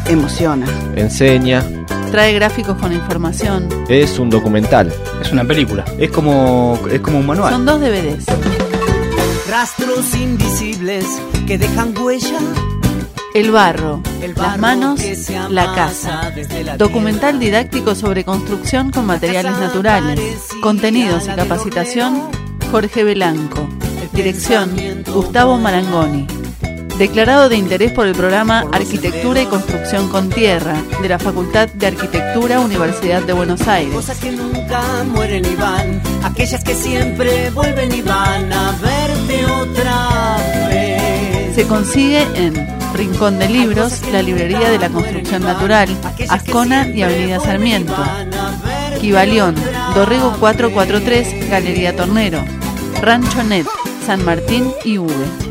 Emociona. Enseña. Trae gráficos con información. Es un documental. Es una película. Es como un manual. Son 2 DVDs. Rastros invisibles que dejan huella. El barro, las manos, la casa. Documental didáctico sobre construcción con materiales naturales. Contenidos y capacitación, Jorge Belanco. Dirección, Gustavo Marangoni. Declarado de interés por el programa Arquitectura y Construcción con Tierra, de la Facultad de Arquitectura, Universidad de Buenos Aires. Cosas que nunca mueren y van, aquellas que siempre vuelven y van a verte otra vez. Se consigue en Rincón de Libros, la librería de la Construcción Natural, Ascona y Avenida Sarmiento. Quivalión, Dorrego 443, Galería Tornero. Rancho Net, San Martín y Uve.